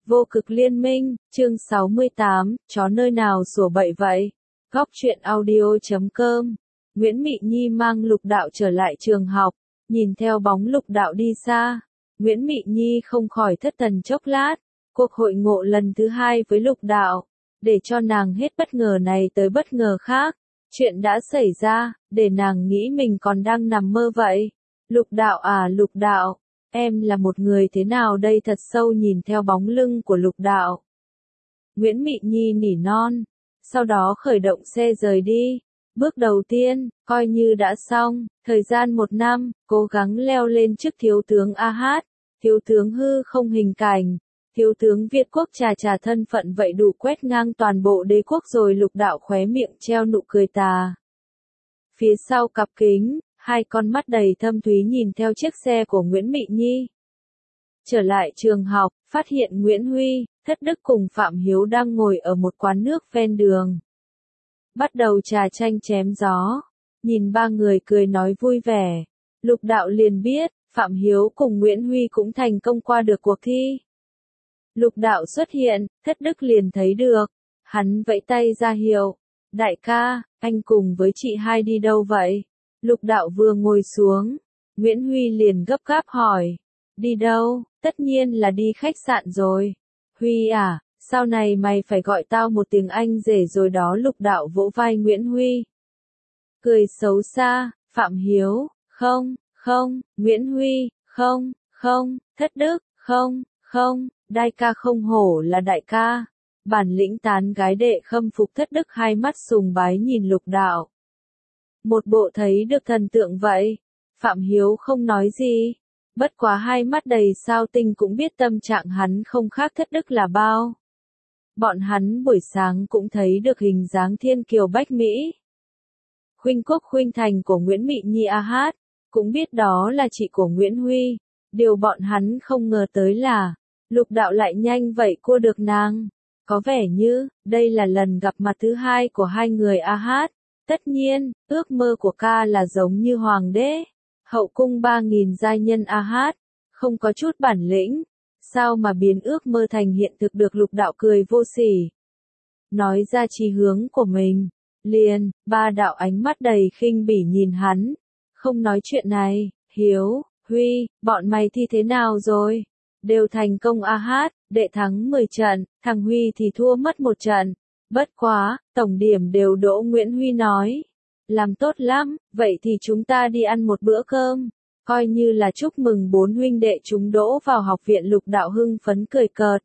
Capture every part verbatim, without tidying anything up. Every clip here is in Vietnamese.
Vô cực liên minh, chương sáu mươi tám, chó nơi nào sủa bậy vậy? Góc truyện audio chấm com. Nguyễn Mị Nhi mang Lục Đạo trở lại trường học, nhìn theo bóng Lục Đạo đi xa. Nguyễn Mị Nhi không khỏi thất thần chốc lát, cuộc hội ngộ lần thứ hai với Lục Đạo, để cho nàng hết bất ngờ này tới bất ngờ khác. Chuyện đã xảy ra, để nàng nghĩ mình còn đang nằm mơ vậy. Lục Đạo à Lục Đạo, em là một người thế nào đây? Thật sâu nhìn theo bóng lưng của Lục Đạo, Nguyễn Mị Nhi nỉ non, sau đó khởi động xe rời đi. Bước đầu tiên, coi như đã xong, thời gian một năm, cố gắng leo lên chức thiếu tướng a hát, thiếu tướng hư không hình cảnh, thiếu tướng Việt quốc trà trà thân phận vậy đủ quét ngang toàn bộ đế quốc rồi. Lục Đạo khóe miệng treo nụ cười tà. Phía sau cặp kính, hai con mắt đầy thâm thúy nhìn theo chiếc xe của Nguyễn Mị Nhi. Trở lại trường học, phát hiện Nguyễn Huy, Thất Đức cùng Phạm Hiếu đang ngồi ở một quán nước ven đường. Bắt đầu trà chanh chém gió, nhìn ba người cười nói vui vẻ. Lục Đạo liền biết, Phạm Hiếu cùng Nguyễn Huy cũng thành công qua được cuộc thi. Lục Đạo xuất hiện, Thất Đức liền thấy được, hắn vẫy tay ra hiệu. Đại ca, anh cùng với chị hai đi đâu vậy? Lục Đạo vừa ngồi xuống, Nguyễn Huy liền gấp gáp hỏi. Đi đâu? Tất nhiên là đi khách sạn rồi. Huy à, sau này mày phải gọi tao một tiếng anh rể rồi đó. Lục Đạo vỗ vai Nguyễn Huy, cười xấu xa. Phạm Hiếu, không, không. Nguyễn Huy, không, không. Thất Đức, không, không. Đại ca không hổ là đại ca. Bản lĩnh tán gái đệ khâm phục. Thất Đức hai mắt sùng bái nhìn Lục Đạo, một bộ thấy được thần tượng vậy. Phạm Hiếu không nói gì, bất quá hai mắt đầy sao tinh cũng biết tâm trạng hắn không khác Thất Đức là bao. Bọn hắn buổi sáng cũng thấy được hình dáng thiên kiều bách mỹ, khuynh quốc khuynh thành của Nguyễn Mị Nhi a hát, cũng biết đó là chị của Nguyễn Huy. Điều bọn hắn không ngờ tới là, Lục Đạo lại nhanh vậy cua được nàng. Có vẻ như, đây là lần gặp mặt thứ hai của hai người a hát. Tất nhiên, ước mơ của ca là giống như hoàng đế, hậu cung ba nghìn giai nhân a hát, không có chút bản lĩnh, sao mà biến ước mơ thành hiện thực được? Lục Đạo cười vô sỉ, nói ra chí hướng của mình, liền, ba đạo ánh mắt đầy khinh bỉ nhìn hắn, không nói chuyện này. Hiếu, Huy, bọn mày thi thế nào rồi? Đều thành công a hát, đệ thắng mười trận, thằng Huy thì thua mất một trận. Bất quá, tổng điểm đều đỗ. Nguyễn Huy nói, làm tốt lắm, vậy thì chúng ta đi ăn một bữa cơm, coi như là chúc mừng bốn huynh đệ chúng đỗ vào học viện. Lục Đạo hưng phấn cười cợt.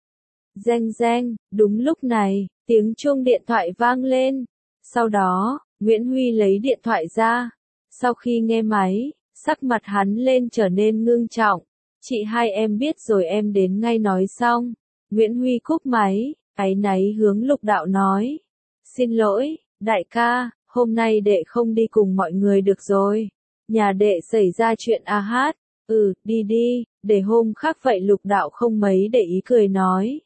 Reng reng, đúng lúc này, tiếng chuông điện thoại vang lên. Sau đó, Nguyễn Huy lấy điện thoại ra. Sau khi nghe máy, sắc mặt hắn lên trở nên ngưng trọng. Chị hai em biết rồi, em đến ngay. Nói xong, Nguyễn Huy cúp máy, áy náy hướng Lục Đạo nói. Xin lỗi, đại ca, hôm nay đệ không đi cùng mọi người được rồi. Nhà đệ xảy ra chuyện a hát. Ừ, đi đi, để hôm khác vậy. Lục Đạo không mấy để ý cười nói.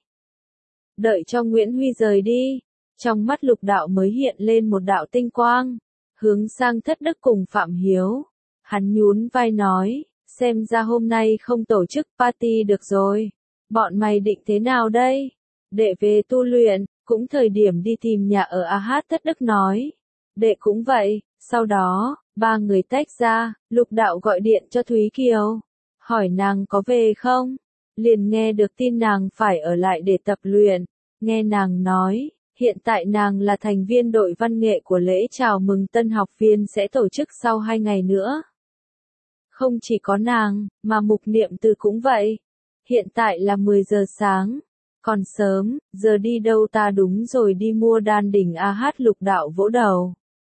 Đợi cho Nguyễn Huy rời đi, trong mắt Lục Đạo mới hiện lên một đạo tinh quang, hướng sang Thất Đức cùng Phạm Hiếu. Hắn nhún vai nói, xem ra hôm nay không tổ chức party được rồi. Bọn mày định thế nào đây? Đệ về tu luyện, cũng thời điểm đi tìm nhà ở a hát. Thất Đức nói, đệ cũng vậy. Sau đó, ba người tách ra. Lục Đạo gọi điện cho Thúy Kiều, hỏi nàng có về không. Liền nghe được tin nàng phải ở lại để tập luyện. Nghe nàng nói, hiện tại nàng là thành viên đội văn nghệ của lễ chào mừng tân học viên sẽ tổ chức sau hai ngày nữa. Không chỉ có nàng, mà Mục Niệm Từ cũng vậy. Hiện tại là mười giờ sáng. Còn sớm, giờ đi đâu ta? Đúng rồi, đi mua đan đỉnh a hát. Lục Đạo vỗ đầu.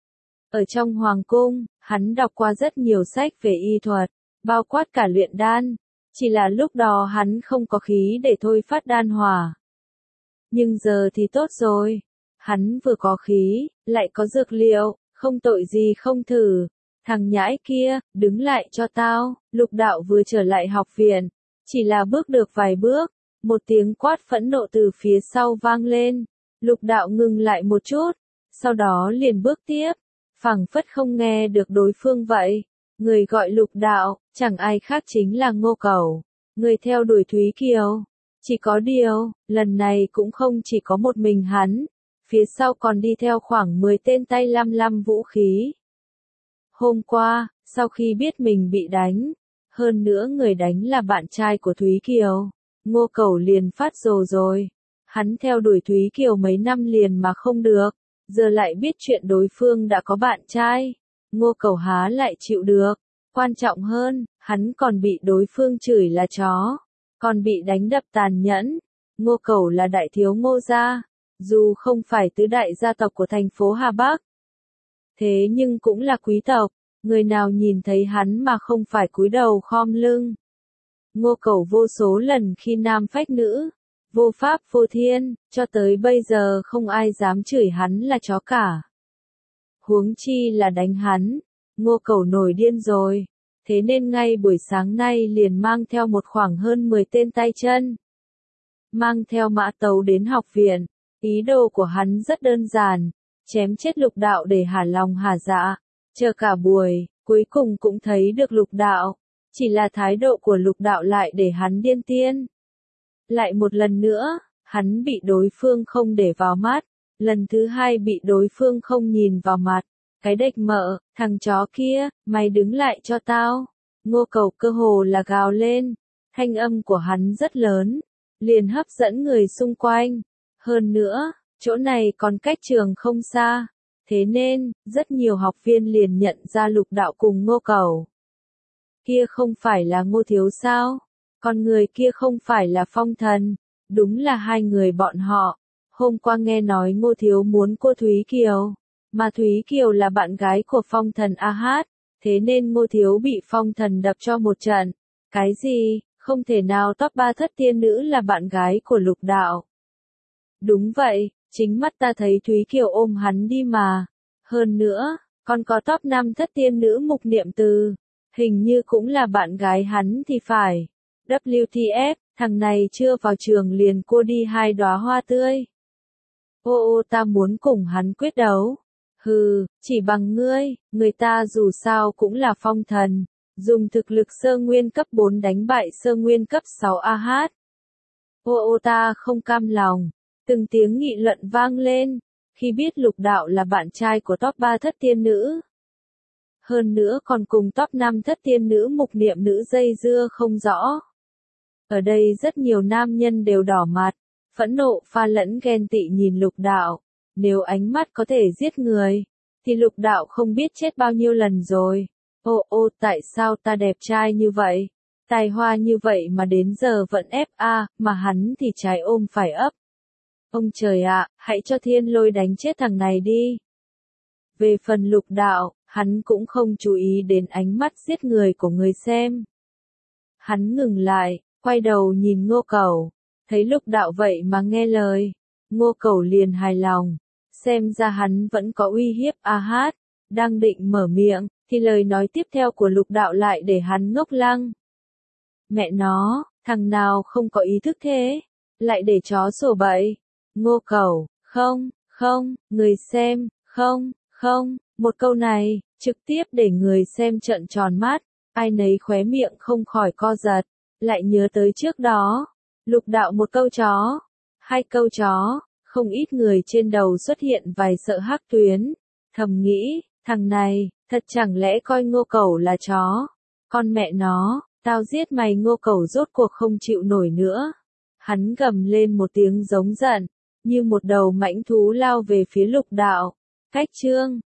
Ở trong hoàng cung, hắn đọc qua rất nhiều sách về y thuật, bao quát cả luyện đan. Chỉ là lúc đó hắn không có khí để thôi phát đan hỏa. Nhưng giờ thì tốt rồi. Hắn vừa có khí, lại có dược liệu, không tội gì không thử. Thằng nhãi kia, đứng lại cho tao. Lục Đạo vừa trở lại học viện, chỉ là bước được vài bước, một tiếng quát phẫn nộ từ phía sau vang lên. Lục Đạo ngừng lại một chút, sau đó liền bước tiếp, phảng phất không nghe được đối phương vậy. Người gọi Lục Đạo, chẳng ai khác chính là Ngô Cẩu, người theo đuổi Thúy Kiều. Chỉ có điều, lần này cũng không chỉ có một mình hắn, phía sau còn đi theo khoảng mười tên tay lăm lăm vũ khí. Hôm qua, sau khi biết mình bị đánh, hơn nữa người đánh là bạn trai của Thúy Kiều, Ngô Cẩu liền phát rồ rồi. Hắn theo đuổi Thúy Kiều mấy năm liền mà không được, giờ lại biết chuyện đối phương đã có bạn trai. Ngô Cẩu há lại chịu được, quan trọng hơn, hắn còn bị đối phương chửi là chó, còn bị đánh đập tàn nhẫn. Ngô Cẩu là đại thiếu Ngô gia, dù không phải tứ đại gia tộc của thành phố Hà Bắc, thế nhưng cũng là quý tộc, người nào nhìn thấy hắn mà không phải cúi đầu khom lưng. Ngô Cẩu vô số lần khi nam phách nữ, vô pháp vô thiên, cho tới bây giờ không ai dám chửi hắn là chó cả. Huống chi là đánh hắn, Ngô Cẩu nổi điên rồi, thế nên ngay buổi sáng nay liền mang theo một khoảng hơn mười tên tay chân. Mang theo mã tấu đến học viện, ý đồ của hắn rất đơn giản, chém chết Lục Đạo để hả lòng hả dạ, chờ cả buổi, cuối cùng cũng thấy được Lục Đạo, chỉ là thái độ của Lục Đạo lại để hắn điên tiên. Lại một lần nữa, hắn bị đối phương không để vào mắt, lần thứ hai bị đối phương không nhìn vào mặt. Cái đếch mợ, thằng chó kia, mày đứng lại cho tao. Ngô Cẩu cơ hồ là gào lên, thanh âm của hắn rất lớn, liền hấp dẫn người xung quanh. Hơn nữa, chỗ này còn cách trường không xa, thế nên, rất nhiều học viên liền nhận ra Lục Đạo cùng Ngô Cẩu. Kia không phải là Ngô Thiếu sao? Còn người kia không phải là Phong Thần, đúng là hai người bọn họ. Hôm qua nghe nói Ngô Thiếu muốn cô Thúy Kiều, mà Thúy Kiều là bạn gái của Phong Thần A Hát, thế nên Ngô Thiếu bị Phong Thần đập cho một trận. Cái gì, không thể nào top ba thất tiên nữ là bạn gái của Lục Đạo. Đúng vậy, chính mắt ta thấy Thúy Kiều ôm hắn đi mà. Hơn nữa, còn có top năm thất tiên nữ Mục Niệm Từ, hình như cũng là bạn gái hắn thì phải. vê kép tê ép, thằng này chưa vào trường liền cô đi hai đóa hoa tươi. Ô ô ta muốn cùng hắn quyết đấu. Hừ, chỉ bằng ngươi, người ta dù sao cũng là Phong Thần, dùng thực lực sơ nguyên cấp bốn đánh bại sơ nguyên cấp sáu A Hát. Ô ô ta không cam lòng, từng tiếng nghị luận vang lên, khi biết Lục Đạo là bạn trai của top ba thất tiên nữ. Hơn nữa còn cùng top năm thất tiên nữ Mục Niệm nữ dây dưa không rõ. Ở đây rất nhiều nam nhân đều đỏ mặt, phẫn nộ pha lẫn ghen tị nhìn Lục Đạo. Nếu ánh mắt có thể giết người, thì Lục Đạo không biết chết bao nhiêu lần rồi. Ô ô tại sao ta đẹp trai như vậy, tài hoa như vậy mà đến giờ vẫn ép a, mà hắn thì trái ôm phải ấp. Ông trời ạ, hãy cho thiên lôi đánh chết thằng này đi. Về phần Lục Đạo, hắn cũng không chú ý đến ánh mắt giết người của người xem. Hắn ngừng lại, quay đầu nhìn Ngô Cẩu, thấy Lục Đạo vậy mà nghe lời. Ngô Cẩu liền hài lòng, xem ra hắn vẫn có uy hiếp A Hát, đang định mở miệng, thì lời nói tiếp theo của Lục Đạo lại để hắn ngốc lăng. Mẹ nó, thằng nào không có ý thức thế, lại để chó sổ bậy. Ngô Cẩu, không, không, người xem, không, không, một câu này, trực tiếp để người xem trợn tròn mắt, ai nấy khóe miệng không khỏi co giật, lại nhớ tới trước đó. Lục Đạo một câu chó, hai câu chó, không ít người trên đầu xuất hiện vài sợ hắc tuyến, thầm nghĩ, thằng này, thật chẳng lẽ coi Ngô Cẩu là chó, con mẹ nó, tao giết mày. Ngô Cẩu rốt cuộc không chịu nổi nữa, hắn gầm lên một tiếng giống giận, như một đầu mãnh thú lao về phía Lục Đạo. Cách chương